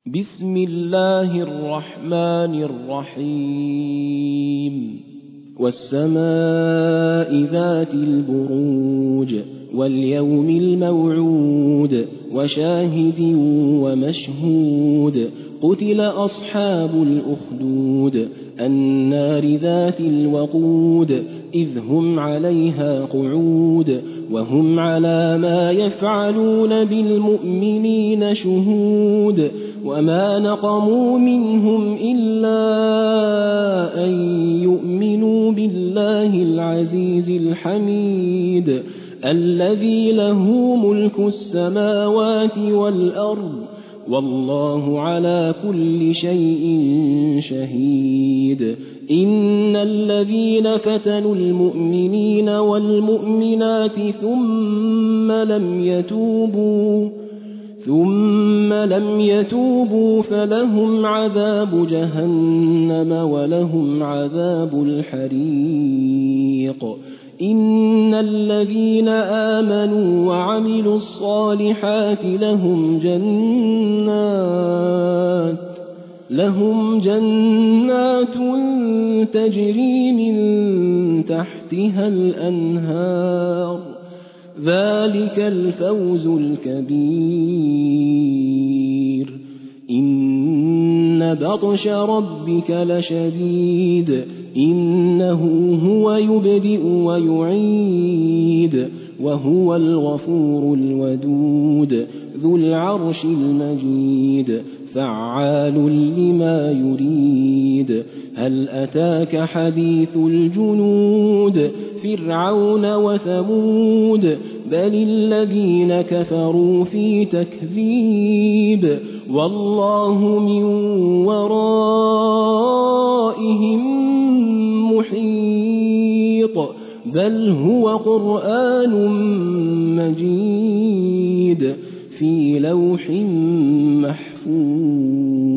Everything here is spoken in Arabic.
بسم الله الرحمن الرحيم والسماء ذات البروج واليوم الموعود وشاهد ومشهود قتل أصحاب الأخدود النار ذات الوقود إذ هم عليها قعود وهم على ما يفعلون بالمؤمنين شهود وما نقموا منهم إلا أن يؤمنوا بالله العزيز الحميد الذي له ملك السماوات والأرض والله على كل شيء شهيد إن الذين فتنوا المؤمنين والمؤمنات ثم لم يتوبوا فلهم عذاب جهنم ولهم عذاب الحريق إن الذين آمنوا وعملوا الصالحات لهم جنات تجري من تحتها الأنهار ذلك الفوز الكبير إن بطش ربك لشديد إنه هو يبدئ ويعيد وهو الغفور الودود ذو العرش المجيد فعال لما يريد هل أتاك حديث الجنود فرعون وثمود بل الذين كفروا في تكذيب والله من ورائهم محيط بل هو قرآن مجيد في لوح محفوظ